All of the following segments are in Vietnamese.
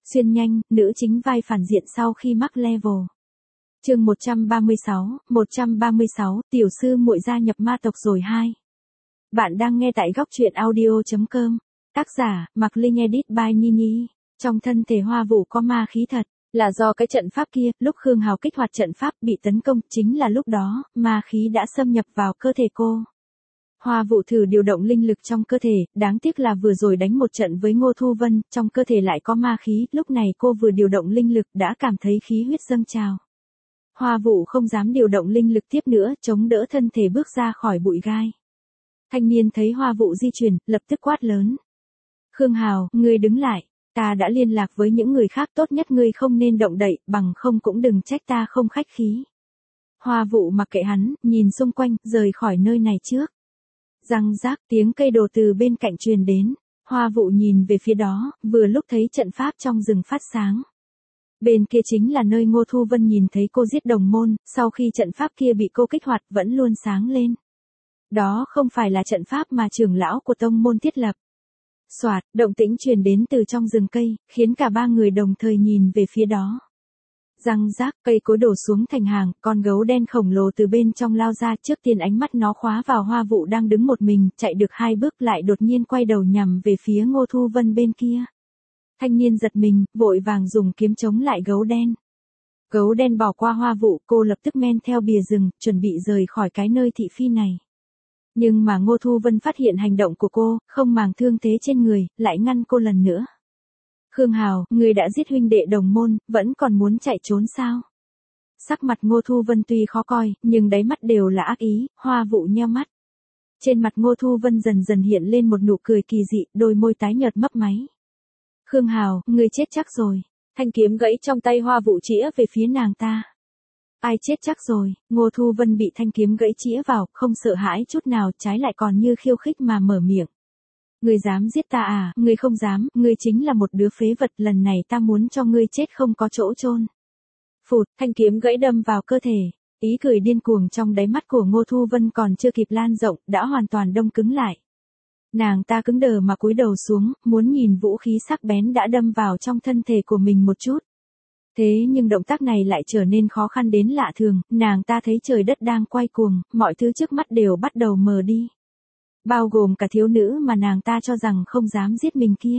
Xuyên nhanh, nữ chính vai phản diện sau khi mắc level. Chương 136, tiểu sư muội gia nhập ma tộc rồi 2. Bạn đang nghe tại góc truyện audio.com. Tác giả, Mạc Linh, edit by Nini. Trong thân thể Hoa Vũ có ma khí thật, là do cái trận pháp kia, lúc Khương Hào kích hoạt trận pháp bị tấn công, chính là lúc đó, ma khí đã xâm nhập vào cơ thể cô. Hoa Vũ thử điều động linh lực trong cơ thể, đáng tiếc là vừa rồi đánh một trận với Ngô Thu Vân, trong cơ thể lại có ma khí, lúc này cô vừa điều động linh lực đã cảm thấy khí huyết dâng trào. Hoa Vũ không dám điều động linh lực tiếp nữa, chống đỡ thân thể bước ra khỏi bụi gai. Thanh niên thấy Hoa Vũ di chuyển, lập tức quát lớn. Khương Hào, ngươi đứng lại, ta đã liên lạc với những người khác, tốt nhất ngươi không nên động đậy, bằng không cũng đừng trách ta không khách khí. Hoa Vũ mặc kệ hắn, nhìn xung quanh, rời khỏi nơi này trước. Răng rác, tiếng cây đổ từ bên cạnh truyền đến, Hoa Vũ nhìn về phía đó, vừa lúc thấy trận pháp trong rừng phát sáng. Bên kia chính là nơi Ngô Thu Vân nhìn thấy cô giết đồng môn, sau khi trận pháp kia bị cô kích hoạt vẫn luôn sáng lên. Đó không phải là trận pháp mà trưởng lão của tông môn thiết lập. Soạt, động tĩnh truyền đến từ trong rừng cây, khiến cả ba người đồng thời nhìn về phía đó. Răng rác, cây cối đổ xuống thành hàng, con gấu đen khổng lồ từ bên trong lao ra, trước tiên ánh mắt nó khóa vào Hoa Vũ đang đứng một mình, chạy được 2 bước lại đột nhiên quay đầu nhằm về phía Ngô Thu Vân bên kia. Thanh niên giật mình, vội vàng dùng kiếm chống lại gấu đen. Gấu đen bỏ qua Hoa Vũ, cô lập tức men theo bìa rừng, chuẩn bị rời khỏi cái nơi thị phi này. Nhưng mà Ngô Thu Vân phát hiện hành động của cô, không màng thương thế trên người, lại ngăn cô lần nữa. Khương Hào, người đã giết huynh đệ đồng môn, vẫn còn muốn chạy trốn sao? Sắc mặt Ngô Thu Vân tuy khó coi, nhưng đáy mắt đều là ác ý. Hoa Vũ nheo mắt. Trên mặt Ngô Thu Vân dần dần hiện lên một nụ cười kỳ dị, đôi môi tái nhợt mấp máy. Khương Hào, người chết chắc rồi. Thanh kiếm gãy trong tay Hoa Vũ chĩa về phía nàng ta. Ai chết chắc rồi? Ngô Thu Vân bị thanh kiếm gãy chĩa vào, không sợ hãi chút nào, trái lại còn như khiêu khích mà mở miệng. Ngươi dám giết ta à? Ngươi không dám, ngươi chính là một đứa phế vật, lần này ta muốn cho ngươi chết không có chỗ chôn. Phụt, thanh kiếm gãy đâm vào cơ thể. Ý cười điên cuồng trong đáy mắt của Ngô Thu Vân còn chưa kịp lan rộng, đã hoàn toàn đông cứng lại. Nàng ta cứng đờ mà cúi đầu xuống, muốn nhìn vũ khí sắc bén đã đâm vào trong thân thể của mình một chút. Thế nhưng động tác này lại trở nên khó khăn đến lạ thường, nàng ta thấy trời đất đang quay cuồng, mọi thứ trước mắt đều bắt đầu mờ đi. Bao gồm cả thiếu nữ mà nàng ta cho rằng không dám giết mình kia.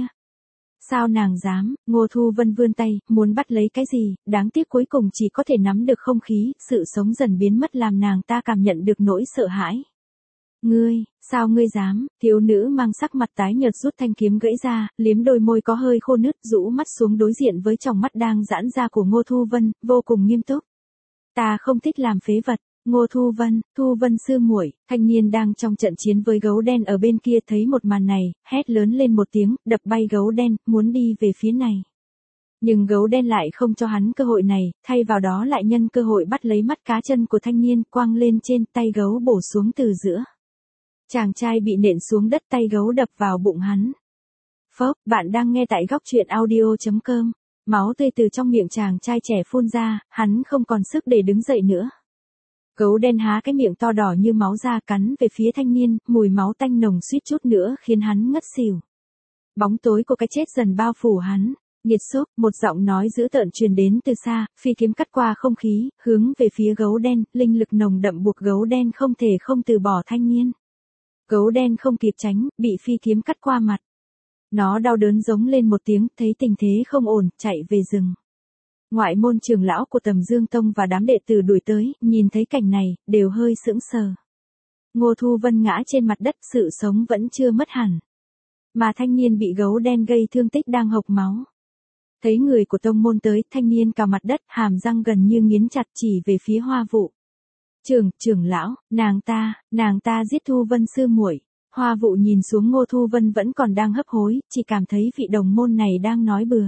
Sao nàng dám? Ngô Thu Vân vươn tay, muốn bắt lấy cái gì, đáng tiếc cuối cùng chỉ có thể nắm được không khí, sự sống dần biến mất làm nàng ta cảm nhận được nỗi sợ hãi. Ngươi, sao ngươi dám? Thiếu nữ mang sắc mặt tái nhợt rút thanh kiếm gãy ra, liếm đôi môi có hơi khô nứt, rũ mắt xuống đối diện với tròng mắt đang giãn ra của Ngô Thu Vân, vô cùng nghiêm túc. Ta không thích làm phế vật. Ngô Thu Vân sư muội. Thanh niên đang trong trận chiến với gấu đen ở bên kia thấy một màn này, hét lớn lên một tiếng, đập bay gấu đen, muốn đi về phía này. Nhưng gấu đen lại không cho hắn cơ hội này, thay vào đó lại nhân cơ hội bắt lấy mắt cá chân của thanh niên, quăng lên trên, tay gấu bổ xuống từ giữa. Chàng trai bị nện xuống đất, tay gấu đập vào bụng hắn. Phốc, bạn đang nghe tại góc truyện audio.com. Máu tươi từ trong miệng chàng trai trẻ phun ra, hắn không còn sức để đứng dậy nữa. Gấu đen há cái miệng to đỏ như máu ra cắn về phía thanh niên, mùi máu tanh nồng suýt chút nữa khiến hắn ngất xỉu. Bóng tối của cái chết dần bao phủ hắn. Nghiệt xúc, một giọng nói dữ tợn truyền đến từ xa, phi kiếm cắt qua không khí, hướng về phía gấu đen, linh lực nồng đậm buộc gấu đen không thể không từ bỏ thanh niên. Gấu đen không kịp tránh, bị phi kiếm cắt qua mặt. Nó đau đớn giống lên một tiếng, thấy tình thế không ổn, chạy về rừng. Ngoại môn trưởng lão của Tầm Dương Tông và đám đệ tử đuổi tới, nhìn thấy cảnh này, đều hơi sững sờ. Ngô Thu Vân ngã trên mặt đất, sự sống vẫn chưa mất hẳn. Mà thanh niên bị gấu đen gây thương tích đang hộc máu. Thấy người của tông môn tới, thanh niên cào mặt đất, hàm răng gần như nghiến chặt chỉ về phía Hoa Vũ. Trưởng lão, nàng ta giết Thu Vân sư muội. Hoa Vũ nhìn xuống Ngô Thu Vân vẫn còn đang hấp hối, chỉ cảm thấy vị đồng môn này đang nói bừa.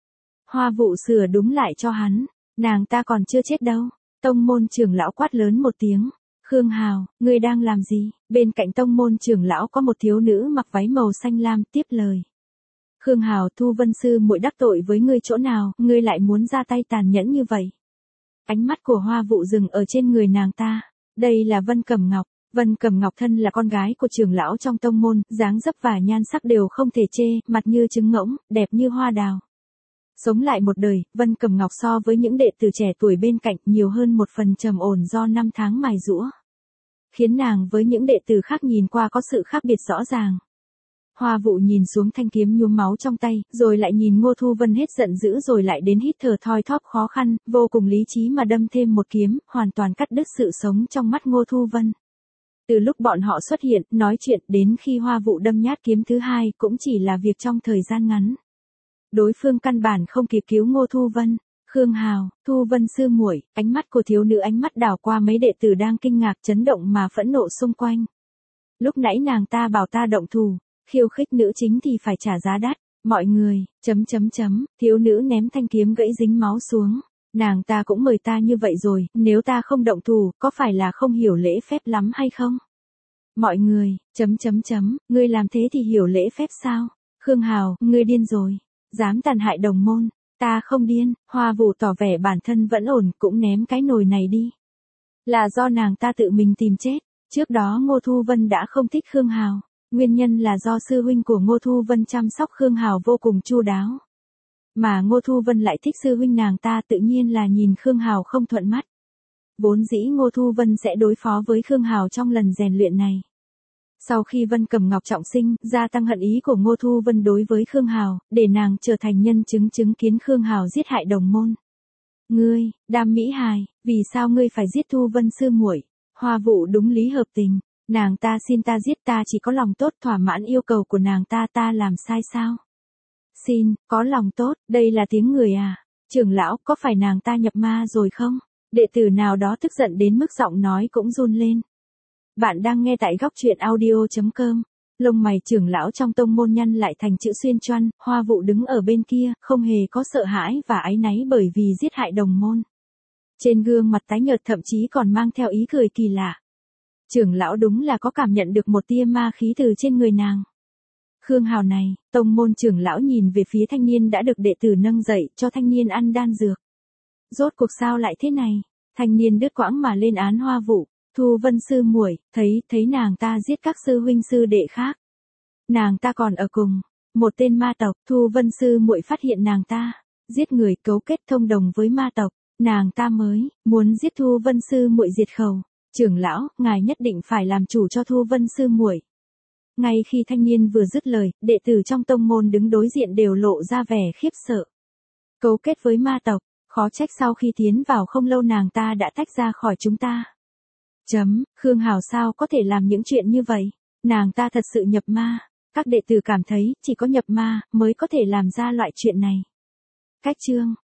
Hoa Vũ sửa đúng lại cho hắn, nàng ta còn chưa chết đâu. Tông môn trưởng lão quát lớn một tiếng. Khương Hào, ngươi đang làm gì? Bên cạnh tông môn trưởng lão có một thiếu nữ mặc váy màu xanh lam tiếp lời. Khương Hào, Thu Vân sư muội đắc tội với ngươi chỗ nào, ngươi lại muốn ra tay tàn nhẫn như vậy? Ánh mắt của Hoa Vũ dừng ở trên người nàng ta. Đây là Vân Cẩm Ngọc. Vân Cẩm Ngọc thân là con gái của trưởng lão trong tông môn, dáng dấp và nhan sắc đều không thể chê, mặt như trứng ngỗng, đẹp như hoa đào. Sống lại một đời, Vân Cầm Ngọc so với những đệ tử trẻ tuổi bên cạnh nhiều hơn một phần trầm ổn do năm tháng mài giũa. Khiến nàng với những đệ tử khác nhìn qua có sự khác biệt rõ ràng. Hoa Vụ nhìn xuống thanh kiếm nhuốm máu trong tay, rồi lại nhìn Ngô Thu Vân hết giận dữ rồi lại đến hít thở thoi thóp khó khăn, vô cùng lý trí mà đâm thêm một kiếm, hoàn toàn cắt đứt sự sống trong mắt Ngô Thu Vân. Từ lúc bọn họ xuất hiện, nói chuyện đến khi Hoa Vụ đâm nhát kiếm thứ hai cũng chỉ là việc trong thời gian ngắn. Đối phương căn bản không kịp cứu Ngô Thu Vân. Khương Hào, Thu Vân sư muội, ánh mắt của thiếu nữ ánh mắt đảo qua mấy đệ tử đang kinh ngạc chấn động mà phẫn nộ xung quanh. Lúc nãy nàng ta bảo ta động thủ, khiêu khích nữ chính thì phải trả giá đắt, mọi người, thiếu nữ ném thanh kiếm gãy dính máu xuống. Nàng ta cũng mời ta như vậy rồi, nếu ta không động thủ, có phải là không hiểu lễ phép lắm hay không? Mọi người, ngươi làm thế thì hiểu lễ phép sao? Khương Hào, ngươi điên rồi, dám tàn hại đồng môn. Ta không điên, Hoa Vụ tỏ vẻ bản thân vẫn ổn, cũng ném cái nồi này đi. Là do nàng ta tự mình tìm chết, trước đó Ngô Thu Vân đã không thích Khương Hào, nguyên nhân là do sư huynh của Ngô Thu Vân chăm sóc Khương Hào vô cùng chu đáo. Mà Ngô Thu Vân lại thích sư huynh nàng ta tự nhiên là nhìn Khương Hào không thuận mắt. Vốn dĩ Ngô Thu Vân sẽ đối phó với Khương Hào trong lần rèn luyện này. Sau khi Vân Cầm Ngọc trọng sinh, gia tăng hận ý của Ngô Thu Vân đối với Khương Hào, để nàng trở thành nhân chứng chứng kiến Khương Hào giết hại đồng môn. Ngươi, Đam Mỹ Hài, vì sao ngươi phải giết Thu Vân sư muội? Hoa Vụ đúng lý hợp tình, nàng ta xin ta giết, ta chỉ có lòng tốt thỏa mãn yêu cầu của nàng ta, ta làm sai sao? Xin, có lòng tốt, đây là tiếng người à? Trưởng lão, có phải nàng ta nhập ma rồi không? Đệ tử nào đó tức giận đến mức giọng nói cũng run lên. Bạn đang nghe tại góc truyện audio.com. Lông mày trưởng lão trong tông môn nhăn lại thành chữ xuyên choăn, Hoa Vụ đứng ở bên kia, không hề có sợ hãi và áy náy bởi vì giết hại đồng môn. Trên gương mặt tái nhợt thậm chí còn mang theo ý cười kỳ lạ. Trưởng lão đúng là có cảm nhận được một tia ma khí từ trên người nàng. Khương Hào này, tông môn trưởng lão nhìn về phía thanh niên đã được đệ tử nâng dậy, cho thanh niên ăn đan dược. Rốt cuộc sao lại thế này? Thanh niên đứt quãng mà lên án Hoa Vụ. Thu Vân sư muội, thấy nàng ta giết các sư huynh sư đệ khác. Nàng ta còn ở cùng một tên ma tộc, Thu Vân sư muội phát hiện nàng ta giết người cấu kết thông đồng với ma tộc, nàng ta mới muốn giết Thu Vân sư muội diệt khẩu. Trưởng lão, ngài nhất định phải làm chủ cho Thu Vân sư muội. Ngay khi thanh niên vừa dứt lời, đệ tử trong tông môn đứng đối diện đều lộ ra vẻ khiếp sợ. Cấu kết với ma tộc, khó trách sau khi tiến vào không lâu nàng ta đã tách ra khỏi chúng ta. Khương Hào sao có thể làm những chuyện như vậy? Nàng ta thật sự nhập ma. Các đệ tử cảm thấy chỉ có nhập ma mới có thể làm ra loại chuyện này. Cách chương